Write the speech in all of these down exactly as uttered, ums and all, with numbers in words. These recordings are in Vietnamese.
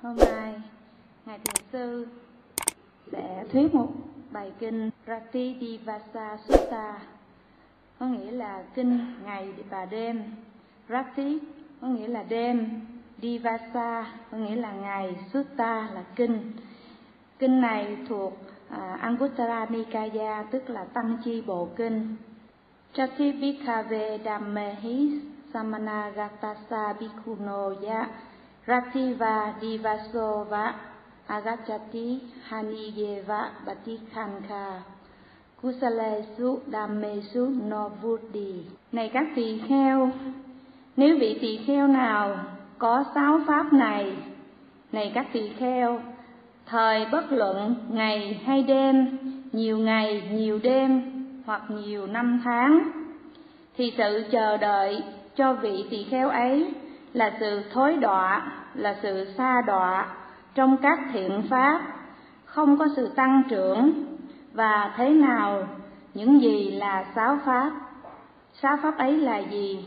Hôm nay, Ngài Thiền Sư sẽ thuyết một bài kinh Ratidivasa Sutta, có nghĩa là kinh ngày và đêm. Rati có nghĩa là đêm, Divasa có nghĩa là ngày, Sutta là kinh. Kinh này thuộc à, Anguttara Nikaya, tức là Tăng Chi Bộ Kinh. Chati Bhikkhave Dhammehi Samanagattasa Bhikkhuno Ya Rativa Divaso Va Agachati Haniyeva Batikhanka Kusalesu Dhammesu No Vuddhi. Này các tỳ kheo, nếu vị tỳ kheo nào có sáu pháp này, này các tỳ kheo, thời bất luận ngày hay đêm, nhiều ngày nhiều đêm hoặc nhiều năm tháng, thì sự chờ đợi cho vị tỳ kheo ấy là sự thối đọa, là sự sa đọa trong các thiện pháp, không có sự tăng trưởng. Và thế nào, những gì là sáu pháp? Sáu pháp ấy là gì?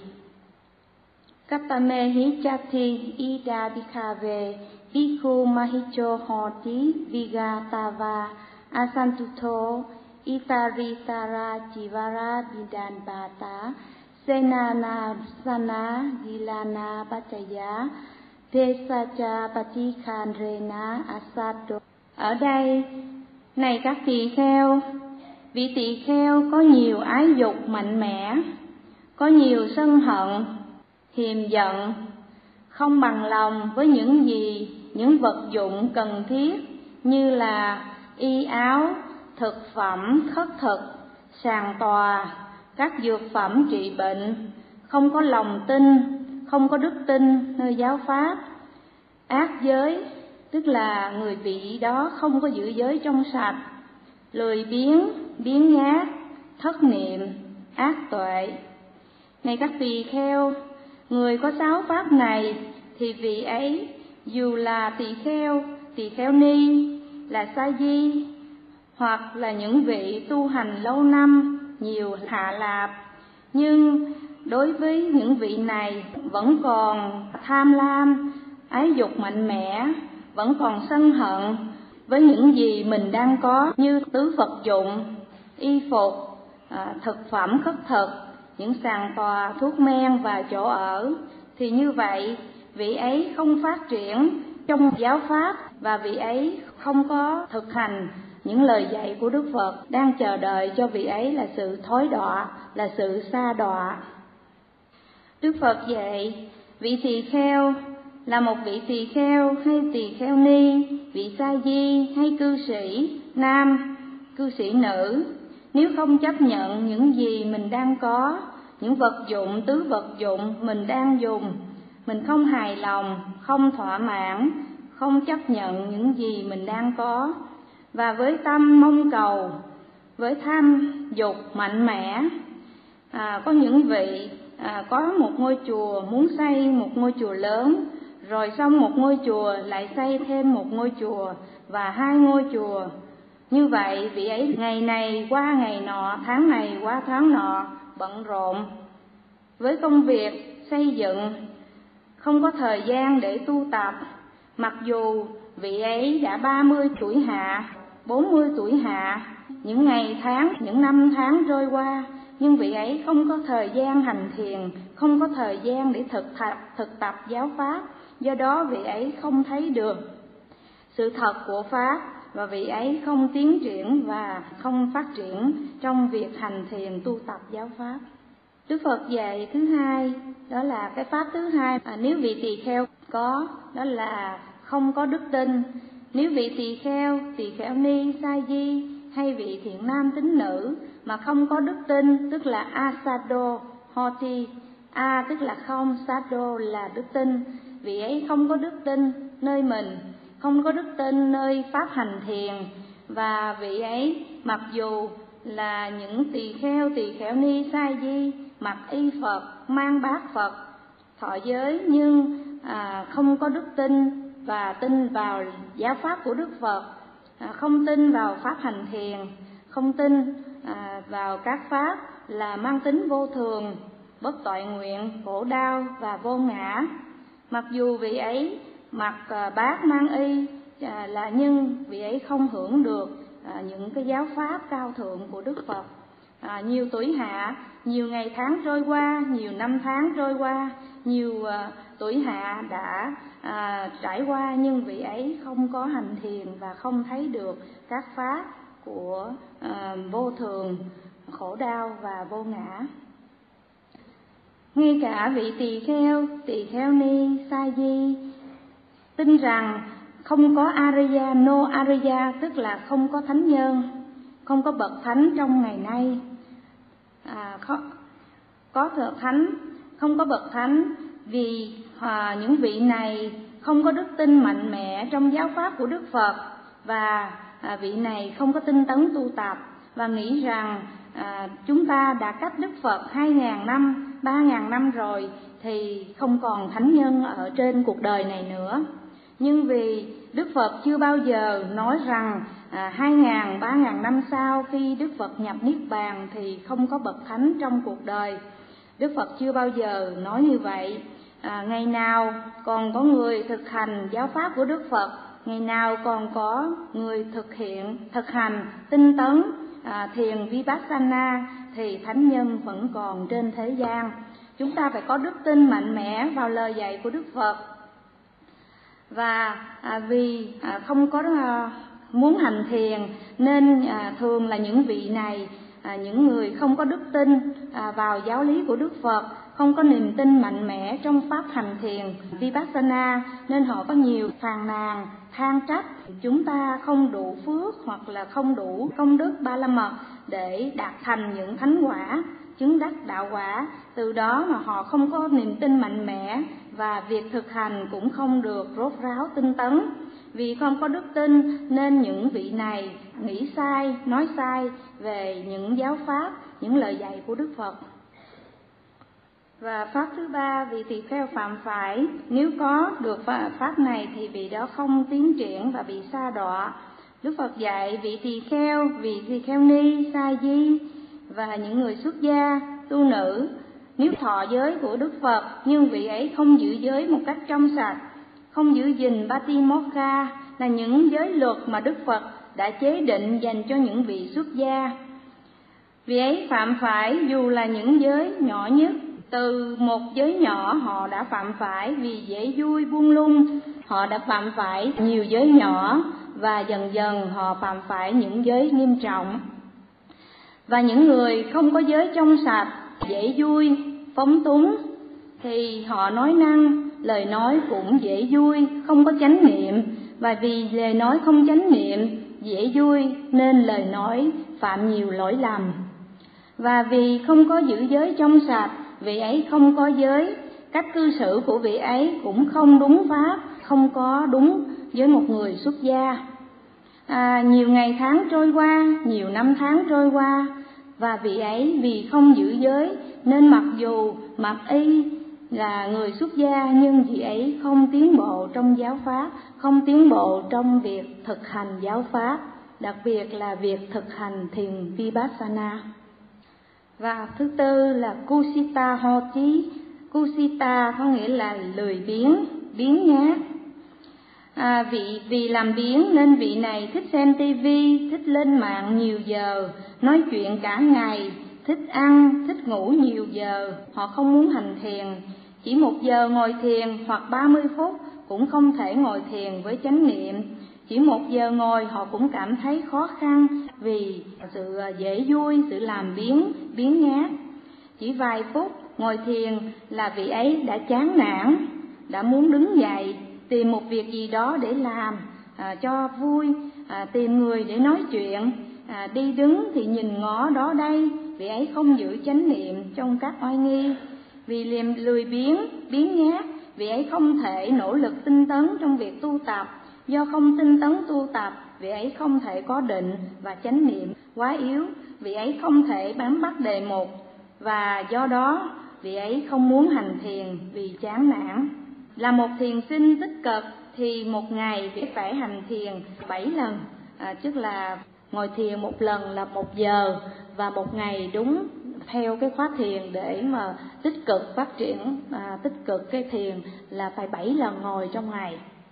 Kapamehi chati ida bhikkhave bhikkhu mahicho hoti vigatava asantuto itaritara jivara vidanbata senana sana gilana bachaya tesacha patikhandrena asato. Ở đây, này các tỳ kheo, vị tỳ kheo có nhiều ái dục mạnh mẽ, có nhiều sân hận, hiềm giận, không bằng lòng với những gì, những vật dụng cần thiết như là y áo, thực phẩm khất thực, sàn tòa, các dược phẩm trị bệnh, không có lòng tin, không có đức tin nơi giáo pháp. Ác giới, tức là người vị đó không có giữ giới trong sạch, lười biếng, biếng nhác, thất niệm, ác tuệ. Này các tỳ kheo, người có sáu pháp này thì vị ấy dù là tỳ kheo, tỳ kheo ni, là sa di, hoặc là những vị tu hành lâu năm, nhiều hạ lạp, nhưng đối với những vị này vẫn còn tham lam, ái dục mạnh mẽ, vẫn còn sân hận với những gì mình đang có như tứ vật dụng, y phục, à, thực phẩm khất thực, những sàn tòa, thuốc men và chỗ ở, thì như vậy vị ấy không phát triển trong giáo pháp và vị ấy không có thực hành những lời dạy của Đức Phật. Đang chờ đợi cho vị ấy là sự thối đọa, là sự sa đọa. Đức Phật dạy vị tỳ kheo là một vị tỳ kheo hay tỳ kheo ni, vị sa di hay cư sĩ nam, cư sĩ nữ, nếu không chấp nhận những gì mình đang có, những vật dụng, tứ vật dụng mình đang dùng, mình không hài lòng, không thỏa mãn, không chấp nhận những gì mình đang có, và với tâm mong cầu, với tham dục mạnh mẽ. À, có những vị à, có một ngôi chùa muốn xây một ngôi chùa lớn, rồi xong một ngôi chùa lại xây thêm một ngôi chùa và hai ngôi chùa. Như vậy vị ấy ngày này qua ngày nọ, tháng này qua tháng nọ, bận rộn với công việc xây dựng, không có thời gian để tu tập. Mặc dù vị ấy đã ba mươi tuổi hạ, bốn mươi tuổi hạ, những ngày tháng, những năm tháng trôi qua, nhưng vị ấy không có thời gian hành thiền, không có thời gian để thực tập, thực tập giáo pháp. Do đó vị ấy không thấy được sự thật của pháp, và vị ấy không tiến triển và không phát triển trong việc hành thiền tu tập giáo pháp. Đức Phật dạy thứ hai, đó là cái pháp thứ hai, à, nếu vị tỳ kheo có, đó là không có đức tin. Nếu vị tỳ kheo, tỳ kheo ni, sa di hay vị thiện nam tín nữ mà không có đức tin, tức là asado hoti, a tức là không, sado là đức tin, vị ấy không có đức tin nơi mình, không có đức tin nơi pháp hành thiền, và vị ấy mặc dù là những tỳ kheo, tỳ kheo ni, sa di, mặc y Phật, mang bát Phật, thọ giới, nhưng à, không có đức tin và tin vào giáo pháp của Đức Phật, à, không tin vào pháp hành thiền, không tin à, vào các pháp là mang tính vô thường, bất toại nguyện, khổ đau và vô ngã. Mặc dù vị ấy mặc à, bát mang y à, là nhưng vị ấy không hưởng được à, những cái giáo pháp cao thượng của Đức Phật. À, nhiều tuổi hạ, nhiều ngày tháng trôi qua, nhiều năm tháng trôi qua, nhiều à, tuổi hạ đã à, trải qua, nhưng vị ấy không có hành thiền và không thấy được các pháp của à, vô thường, khổ đau và vô ngã. Ngay cả vị tỳ kheo, tỳ kheo ni, sa di tin rằng không có Ariya, no Ariya, tức là không có thánh nhân, không có bậc thánh trong ngày nay. À, có, có thánh, không có bậc thánh vì à, những vị này không có đức tin mạnh mẽ trong giáo pháp của Đức Phật, và à, vị này không có tinh tấn tu tập và nghĩ rằng à, chúng ta đã cách Đức Phật hai ngàn năm, ba ngàn năm rồi thì không còn thánh nhân ở trên cuộc đời này nữa. Nhưng vì Đức Phật chưa bao giờ nói rằng à, hai ngàn, ba ngàn năm sau khi Đức Phật nhập Niết Bàn thì không có bậc thánh trong cuộc đời. Đức Phật chưa bao giờ nói như vậy. À, ngày nào còn có người thực hành giáo pháp của Đức Phật, ngày nào còn có người thực hiện, thực hành, tinh tấn, à, thiền Vipassana thì thánh nhân vẫn còn trên thế gian. Chúng ta phải có đức tin mạnh mẽ vào lời dạy của Đức Phật. Và à, vì à, không có à, muốn hành thiền nên à, thường là những vị này, à, những người không có đức tin à, vào giáo lý của Đức Phật, không có niềm tin mạnh mẽ trong pháp hành thiền Vipassana, nên họ có nhiều phàn nàn, than trách chúng ta không đủ phước hoặc là không đủ công đức ba la mật để đạt thành những thánh quả, chứng đắc đạo quả. Từ đó mà họ không có niềm tin mạnh mẽ và việc thực hành cũng không được rốt ráo tinh tấn. Vì không có đức tin nên những vị này nghĩ sai, nói sai về những giáo pháp, những lời dạy của Đức Phật. Và pháp thứ ba, vị tỳ kheo phạm phải, nếu có được pháp này thì vị đó không tiến triển và bị sa đọa. Đức Phật dạy vị tỳ kheo, vị tỳ kheo ni, sa di và những người xuất gia, tu nữ, nếu thọ giới của Đức Phật nhưng vị ấy không giữ giới một cách trong sạch, không giữ gìn Patimokkha là những giới luật mà Đức Phật đã chế định dành cho những vị xuất gia. Vị ấy phạm phải dù là những giới nhỏ nhất. Từ một giới nhỏ họ đã phạm phải vì dễ vui buông lung, họ đã phạm phải nhiều giới nhỏ và dần dần họ phạm phải những giới nghiêm trọng. Và những người không có giới trong sạch, dễ vui, phóng túng thì họ nói năng, lời nói cũng dễ vui, không có chánh niệm, và vì lời nói không chánh niệm, dễ vui nên lời nói phạm nhiều lỗi lầm. Và vì không có giữ giới trong sạch, vị ấy không có giới, cách cư xử của vị ấy cũng không đúng pháp, không có đúng với một người xuất gia. À, nhiều ngày tháng trôi qua, nhiều năm tháng trôi qua, và vị ấy vì không giữ giới nên mặc dù mặc y là người xuất gia nhưng vị ấy không tiến bộ trong giáo pháp, không tiến bộ trong việc thực hành giáo pháp, đặc biệt là việc thực hành thiền Vipassana. Và thứ tư là Kusita Hoti. Kusita có nghĩa là lười biếng, biếng nhác. À, vị vì làm biếng nên vị này thích xem tivi, thích lên mạng nhiều giờ, nói chuyện cả ngày, thích ăn, thích ngủ nhiều giờ. Họ không muốn hành thiền, chỉ một giờ ngồi thiền hoặc ba mươi phút cũng không thể ngồi thiền với chánh niệm. Chỉ một giờ ngồi họ cũng cảm thấy khó khăn vì sự dễ vui, sự làm biếng, biếng nhác. Chỉ vài phút ngồi thiền là vị ấy đã chán nản, đã muốn đứng dậy, tìm một việc gì đó để làm à, cho vui, à, tìm người để nói chuyện, à, đi đứng thì nhìn ngó đó đây, vị ấy không giữ chánh niệm trong các oai nghi. Vì liềm lười biếng, biếng nhác, vị ấy không thể nỗ lực tinh tấn trong việc tu tập. Do không tinh tấn tu tập, vị ấy không thể có định và chánh niệm quá yếu, vị ấy không thể bám bắt đề mục, và do đó vị ấy không muốn hành thiền vì chán nản. Là một thiền sinh tích cực thì một ngày vị phải hành thiền bảy lần, à, tức là ngồi thiền một lần là một giờ, và một ngày đúng theo cái khóa thiền để mà tích cực phát triển, à, tích cực cái thiền là phải bảy lần ngồi trong ngày.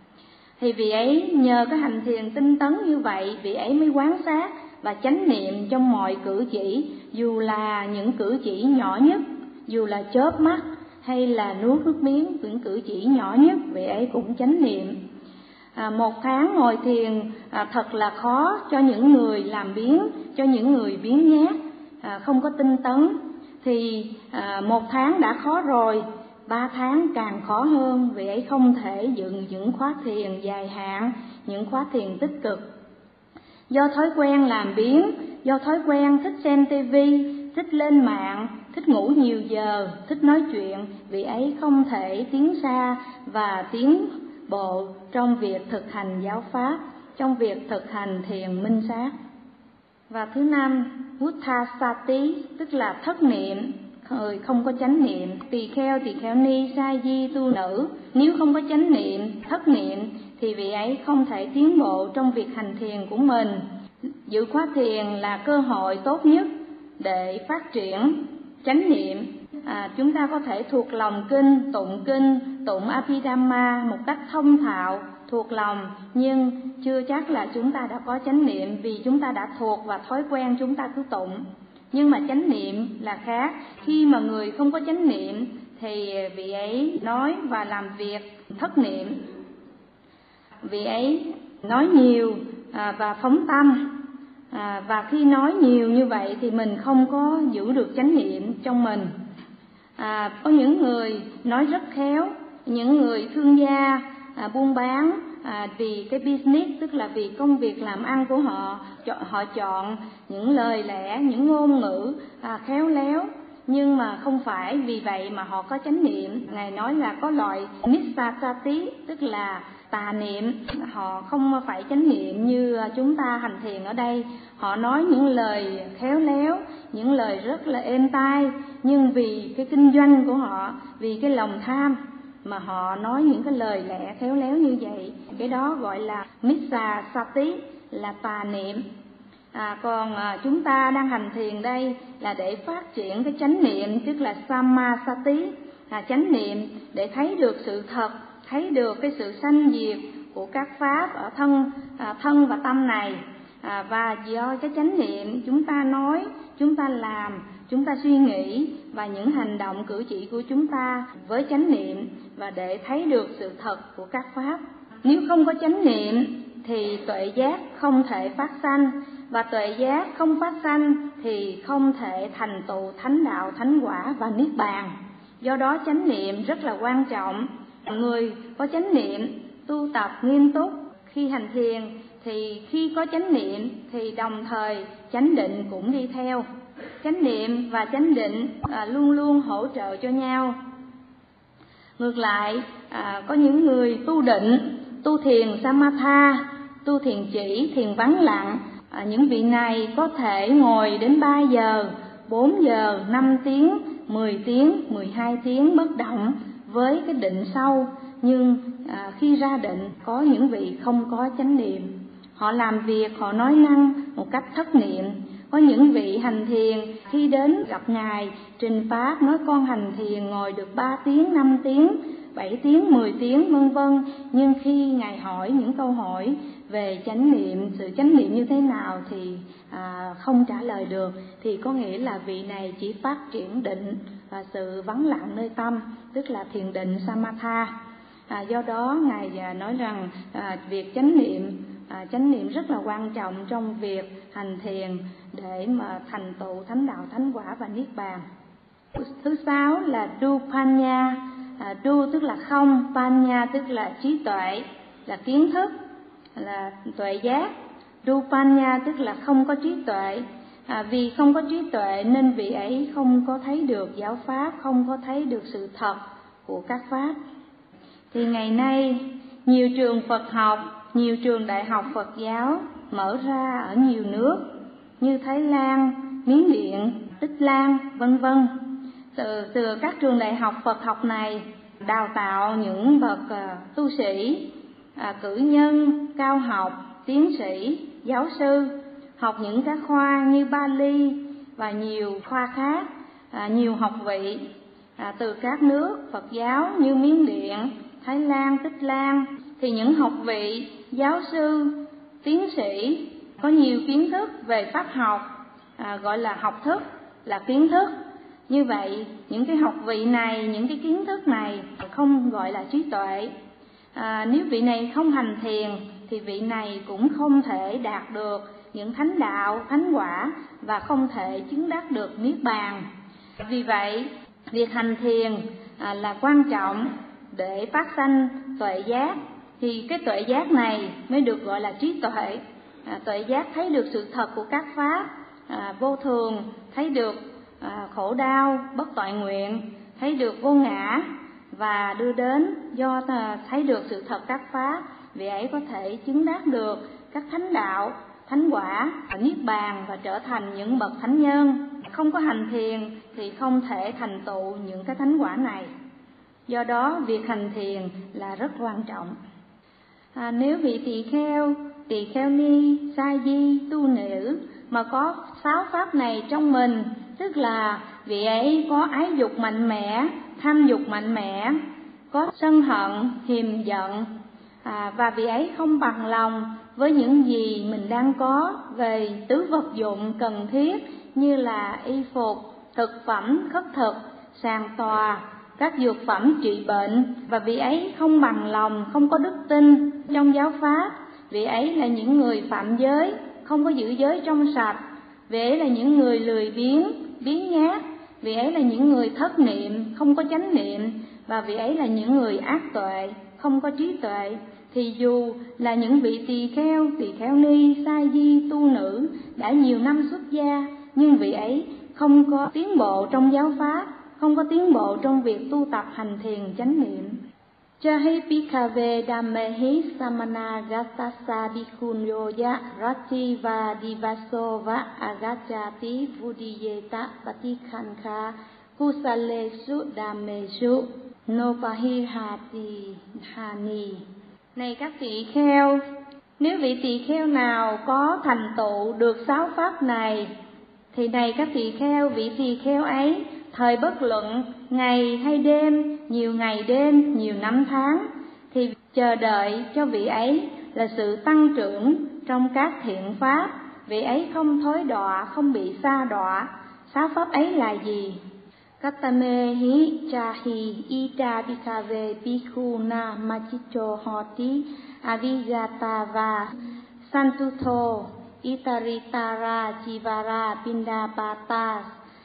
Thì vị ấy nhờ cái hành thiền tinh tấn như vậy, vị ấy mới quán sát và chánh niệm trong mọi cử chỉ, dù là những cử chỉ nhỏ nhất, dù là chớp mắt hay là nuốt nước miếng, những cử chỉ nhỏ nhất vị ấy cũng chánh niệm. À, một tháng ngồi thiền à, thật là khó cho những người làm biếng, cho những người biếng nhác, à, không có tinh tấn. Thì à, một tháng đã khó rồi, ba tháng càng khó hơn, vị ấy không thể dựng những khóa thiền dài hạn, những khóa thiền tích cực. Do thói quen làm biếng, do thói quen thích xem tivi, thích lên mạng, thích ngủ nhiều giờ, thích nói chuyện, vị ấy không thể tiến xa và tiến bộ trong việc thực hành giáo pháp, trong việc thực hành thiền minh sát. Và thứ năm, Utthasati, tức là thất niệm, người không có chánh niệm. Tỳ kheo, tỳ kheo ni, sa di, tu nữ, nếu không có chánh niệm, thất niệm thì vị ấy không thể tiến bộ trong việc hành thiền của mình. Giữ khóa thiền là cơ hội tốt nhất để phát triển chánh niệm. À, chúng ta có thể thuộc lòng kinh, tụng kinh, tụng Abhidhamma một cách thông thạo, thuộc lòng, nhưng chưa chắc là chúng ta đã có chánh niệm, vì chúng ta đã thuộc và thói quen chúng ta cứ tụng. Nhưng mà chánh niệm là khác. Khi mà người không có chánh niệm thì vị ấy nói và làm việc thất niệm. Vị ấy nói nhiều à, và phóng tâm. À, và khi nói nhiều như vậy thì mình không có giữ được chánh niệm trong mình. À, có những người nói rất khéo, những người thương gia à, buôn bán à, vì cái business, tức là vì công việc làm ăn của họ, họ chọn những lời lẽ, những ngôn ngữ à, khéo léo, nhưng mà không phải vì vậy mà họ có chánh niệm. Ngài nói là có loại Missasati, tức là tà niệm, họ không phải chánh niệm như chúng ta hành thiền ở đây. Họ nói những lời khéo léo, những lời rất là êm tai, nhưng vì cái kinh doanh của họ, vì cái lòng tham mà họ nói những cái lời lẽ khéo léo như vậy. Cái đó gọi là Missasati, là tà niệm. À, còn à, chúng ta đang hành thiền đây là để phát triển cái chánh niệm, tức là Sammasati, là chánh niệm để thấy được sự thật, thấy được cái sự sanh diệt của các pháp ở thân à, thân và tâm này. À, và do cái chánh niệm chúng ta nói, chúng ta làm, chúng ta suy nghĩ và những hành động cử chỉ của chúng ta với chánh niệm, và để thấy được sự thật của các pháp. Nếu không có chánh niệm thì tuệ giác không thể phát sanh, và tuệ giác không phát sanh thì không thể thành tựu thánh đạo, thánh quả và niết bàn. Do đó chánh niệm rất là quan trọng. Người có chánh niệm tu tập nghiêm túc khi hành thiền thì khi có chánh niệm thì đồng thời chánh định cũng đi theo. Chánh niệm và chánh định à, luôn luôn hỗ trợ cho nhau. Ngược lại, à, có những người tu định, tu thiền Samatha, tu thiền chỉ, thiền vắng lặng. À, những vị này có thể ngồi đến ba giờ, bốn giờ, năm tiếng, mười tiếng, mười hai tiếng bất động với cái định sâu. Nhưng à, khi ra định có những vị không có chánh niệm, họ làm việc, họ nói năng một cách thất niệm. Có những vị hành thiền khi đến gặp Ngài trình pháp nói con hành thiền ngồi được ba tiếng, năm tiếng, bảy tiếng, mười tiếng vân vân, nhưng khi Ngài hỏi những câu hỏi về chánh niệm, sự chánh niệm như thế nào thì à, không trả lời được, thì có nghĩa là vị này chỉ phát triển định và sự vắng lặng nơi tâm, tức là thiền định Samatha. À, do đó Ngài nói rằng à, việc chánh niệm À, chánh niệm rất là quan trọng trong việc hành thiền để mà thành tựu thánh đạo, thánh quả và niết bàn. Thứ sáu là Dupanya. à, Du tức là không, Panya tức là trí tuệ, là kiến thức, là tuệ giác. Dupanya tức là không có trí tuệ. à, Vì không có trí tuệ nên vị ấy không có thấy được giáo pháp, không có thấy được sự thật của các pháp. Thì ngày nay nhiều trường Phật học, nhiều trường đại học Phật giáo mở ra ở nhiều nước như Thái Lan, Miến Điện, Tích Lan, vân vân. Từ, từ các trường đại học Phật học này đào tạo những bậc uh, tu sĩ, uh, cử nhân, cao học, tiến sĩ, giáo sư, học những các khoa như Bali và nhiều khoa khác, uh, nhiều học vị uh, từ các nước Phật giáo như Miến Điện, Thái Lan, Tích Lan, thì những học vị, giáo sư, tiến sĩ có nhiều kiến thức về pháp học, à, gọi là học thức, là kiến thức. Như vậy, những cái học vị này, những cái kiến thức này không gọi là trí tuệ. À, nếu vị này không hành thiền thì vị này cũng không thể đạt được những thánh đạo, thánh quả và không thể chứng đắc được niết bàn. Vì vậy, việc hành thiền à, là quan trọng để phát sanh tuệ giác, thì cái tuệ giác này mới được gọi là trí tuệ. À, tuệ giác thấy được sự thật của các pháp à, vô thường, thấy được à, khổ đau, bất toại nguyện, thấy được vô ngã, và đưa đến do thấy được sự thật các pháp, vị ấy có thể chứng đắc được các thánh đạo, thánh quả, niết bàn và trở thành những bậc thánh nhân. Không có hành thiền thì không thể thành tựu những cái thánh quả này. Do đó việc hành thiền là rất quan trọng. À, nếu vị tỳ kheo, tỳ kheo ni, sa di, tu nữ mà có sáu pháp này trong mình, tức là vị ấy có ái dục mạnh mẽ, tham dục mạnh mẽ, có sân hận, hiềm giận, à, và vị ấy không bằng lòng với những gì mình đang có về tứ vật dụng cần thiết như là y phục, thực phẩm khất thực, sàn tòa, các dược phẩm trị bệnh, và vị ấy không bằng lòng, không có đức tin trong giáo pháp. Vị ấy là những người phạm giới, không có giữ giới trong sạch. Vị ấy là những người lười biếng, biếng nhác. Vị ấy là những người thất niệm, không có chánh niệm. Và vị ấy là những người ác tuệ, không có trí tuệ. Thì dù là những vị tỳ kheo, tỳ kheo ni, sa di, tu nữ đã nhiều năm xuất gia, nhưng vị ấy không có tiến bộ trong giáo pháp, không có tiến bộ trong việc tu tập hành thiền chánh niệm. Chahi Bhikkhave Dhammehi Samana Gatassa Bhikkhunoya Rati Va Divaso Va Agacchati Vuddhiyeta Patikhankha Kusalesu Dhammesu Nopahihati Hani. Này các tỳ kheo, nếu vị tỳ kheo nào có thành tựu được sáu pháp này, thì này các tỳ kheo, vị tỳ kheo ấy thời bất luận ngày hay đêm, nhiều ngày đêm, nhiều năm tháng, thì chờ đợi cho vị ấy là sự tăng trưởng trong các thiện pháp. Vị ấy không thối đọa, không bị sa đọa. Sáu pháp ấy là gì? Katamehi chahi ida bhikkhave bhikkhuna machicho hoti avijatava santutho itaritara jivara pindapata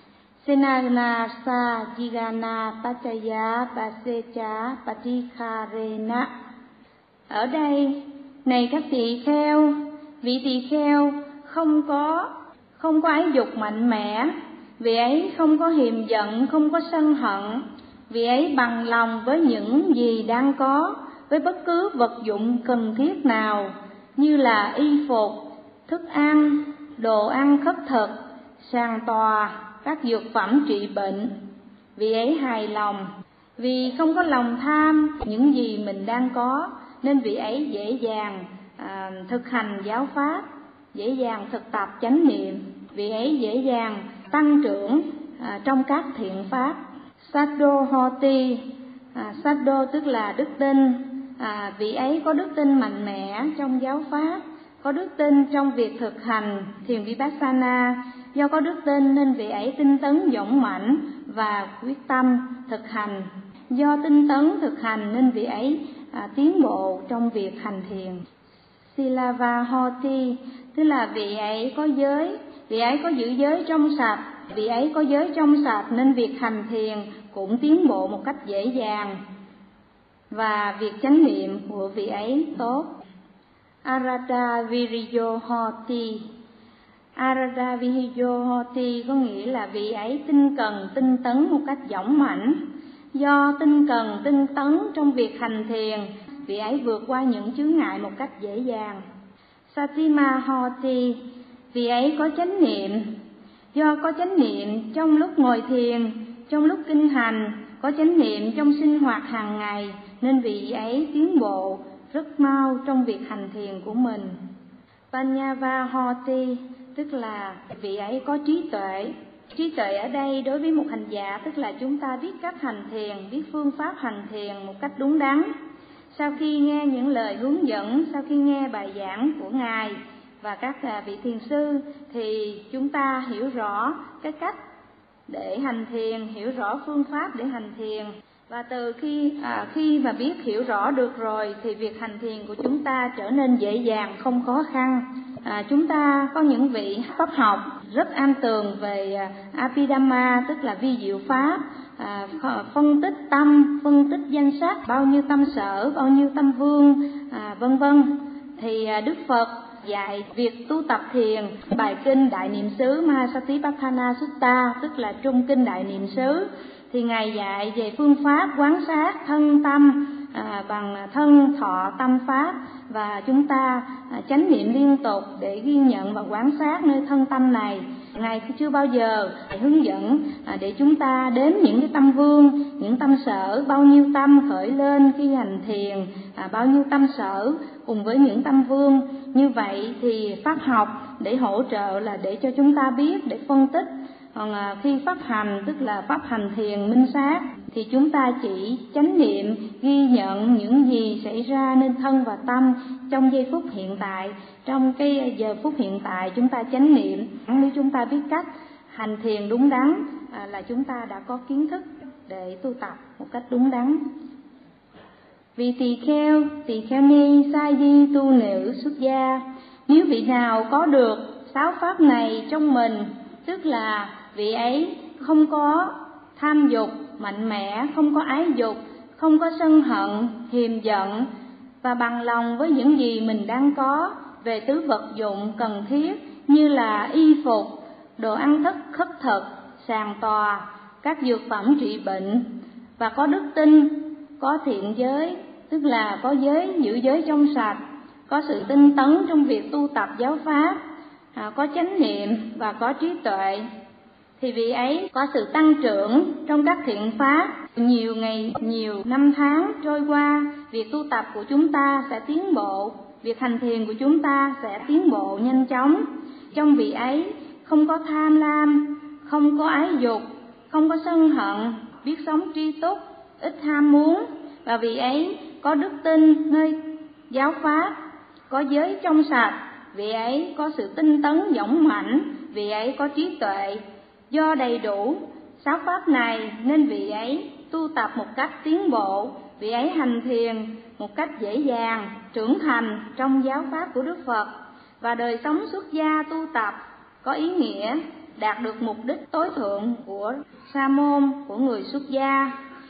senanasa jigana pachaya pasecha patikharena. Ở đây, này các tỳ kheo, vị tỳ kheo không có không có ái dục mạnh mẽ, vị ấy không có hiềm giận, không có sân hận, vị ấy bằng lòng với những gì đang có, với bất cứ vật dụng cần thiết nào như là y phục, thức ăn, đồ ăn khất thực, sàn tòa, các dược phẩm trị bệnh. Vị ấy hài lòng, vì không có lòng tham những gì mình đang có, nên vị ấy dễ dàng à, thực hành giáo pháp, dễ dàng thực tập chánh niệm. Vị ấy dễ dàng tăng trưởng à, trong các thiện pháp. Saddho hoti, à, saddho tức là đức tin. À, vị ấy có đức tin mạnh mẽ trong giáo pháp, có đức tin trong việc thực hành thiền vipassana. Do có đức tin nên vị ấy tinh tấn dũng mãnh và quyết tâm thực hành. Do tinh tấn thực hành nên vị ấy à, tiến bộ trong việc hành thiền. Silava hoti, tức là vị ấy có giới, vị ấy có giữ giới trong sạch, vị ấy có giới trong sạch nên việc hành thiền cũng tiến bộ một cách dễ dàng, và việc chánh niệm của vị ấy tốt. Arada viriyo hoti, Arada viriyo hoti có nghĩa là vị ấy tinh cần, tinh tấn một cách dũng mãnh. Do tinh cần, tinh tấn trong việc hành thiền, vị ấy vượt qua những chướng ngại một cách dễ dàng. Satima hoti, vị ấy có chánh niệm. Do có chánh niệm trong lúc ngồi thiền, trong lúc kinh hành, có chánh niệm trong sinh hoạt hàng ngày, nên vị ấy tiến bộ rất mau trong việc hành thiền của mình. Panyava hoti, tức là vị ấy có trí tuệ. Trí tuệ ở đây đối với một hành giả tức là chúng ta biết cách hành thiền, biết phương pháp hành thiền một cách đúng đắn. Sau khi nghe những lời hướng dẫn, sau khi nghe bài giảng của Ngài và các vị thiền sư thì chúng ta hiểu rõ cái cách để hành thiền, hiểu rõ phương pháp để hành thiền. Và từ khi à, khi mà biết hiểu rõ được rồi thì việc hành thiền của chúng ta trở nên dễ dàng, không khó khăn. À, chúng ta có những vị pháp học rất am tường về à, Abhidhamma, tức là vi diệu pháp, à, phân tích tâm, phân tích danh sắc, bao nhiêu tâm sở, bao nhiêu tâm vương, à, vân vân. Thì à, Đức Phật dạy việc tu tập thiền, bài kinh Đại Niệm xứ Mahasatipatthana Sutta, tức là trung kinh Đại Niệm xứ, thì Ngài dạy về phương pháp quán sát thân tâm à, bằng thân thọ tâm pháp, và chúng ta à, chánh niệm liên tục để ghi nhận và quán sát nơi thân tâm này. Ngài chưa bao giờ hướng dẫn à, để chúng ta đếm những cái tâm vương, những tâm sở, bao nhiêu tâm khởi lên khi hành thiền, à, bao nhiêu tâm sở cùng với những tâm vương. Như vậy thì pháp học để hỗ trợ là để cho chúng ta biết, để phân tích. Còn à, khi pháp hành, tức là pháp hành thiền minh sát, thì chúng ta chỉ chánh niệm ghi nhận những gì xảy ra nên thân và tâm trong giây phút hiện tại. Trong cái giờ phút hiện tại chúng ta chánh niệm. Nếu chúng ta biết cách hành thiền đúng đắn à, là chúng ta đã có kiến thức để tu tập một cách đúng đắn. Vì tỳ kheo, tỳ kheo ni, sa di, tu nữ, xuất gia, nếu vị nào có được sáu pháp này trong mình, tức là vị ấy không có tham dục mạnh mẽ, không có ái dục, không có sân hận, hiềm giận, và bằng lòng với những gì mình đang có về tứ vật dụng cần thiết như là y phục, đồ ăn thức khất thực, sàn tòa, các dược phẩm trị bệnh, và có đức tin, có thiện giới, tức là có giới giữ giới trong sạch, có sự tinh tấn trong việc tu tập giáo pháp, à, có chánh niệm và có trí tuệ, thì vị ấy có sự tăng trưởng trong các thiện pháp. Nhiều ngày, nhiều năm tháng trôi qua, việc tu tập của chúng ta sẽ tiến bộ, việc hành thiền của chúng ta sẽ tiến bộ nhanh chóng. Trong vị ấy không có tham lam, không có ái dục, không có sân hận, biết sống tri túc, ít ham muốn, và vị ấy có đức tin nơi giáo pháp, có giới trong sạch, vị ấy có sự tinh tấn dũng mãnh, vị ấy có trí tuệ. Do đầy đủ sáu pháp này nên vị ấy tu tập một cách tiến bộ, vị ấy hành thiền một cách dễ dàng, trưởng thành trong giáo pháp của Đức Phật, và đời sống xuất gia tu tập có ý nghĩa đạt được mục đích tối thượng của sa môn, của người xuất gia.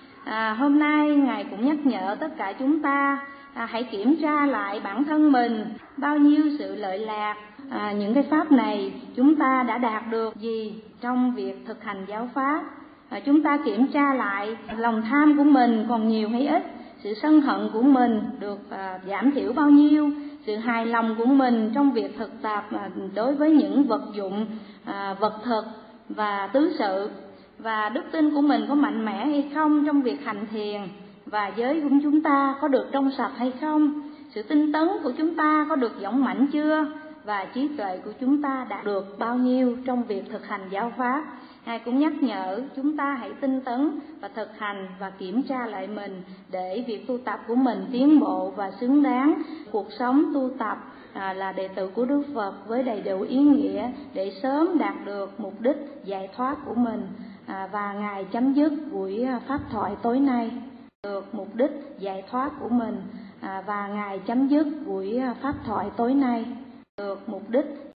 À, hôm nay Ngài cũng nhắc nhở tất cả chúng ta à, hãy kiểm tra lại bản thân mình, bao nhiêu sự lợi lạc, à, những cái pháp này chúng ta đã đạt được gì trong việc thực hành giáo pháp. À, chúng ta kiểm tra lại lòng tham của mình còn nhiều hay ít, sự sân hận của mình được à, giảm thiểu bao nhiêu, sự hài lòng của mình trong việc thực tập à, đối với những vật dụng, à, vật thực và tứ sự, và đức tin của mình có mạnh mẽ hay không trong việc hành thiền, và giới của chúng ta có được trong sạch hay không, sự tinh tấn của chúng ta có được dũng mãnh chưa, và trí tuệ của chúng ta đạt được bao nhiêu trong việc thực hành giáo pháp. Ngài cũng nhắc nhở chúng ta hãy tinh tấn và thực hành và kiểm tra lại mình để việc tu tập của mình tiến bộ và xứng đáng. Cuộc sống tu tập à, là đệ tử của Đức Phật với đầy đủ ý nghĩa để sớm đạt được mục đích giải thoát của mình. À, và Ngài chấm dứt buổi pháp thoại tối nay được mục đích giải thoát của mình. À, và Ngài chấm dứt buổi pháp thoại tối nay được mục đích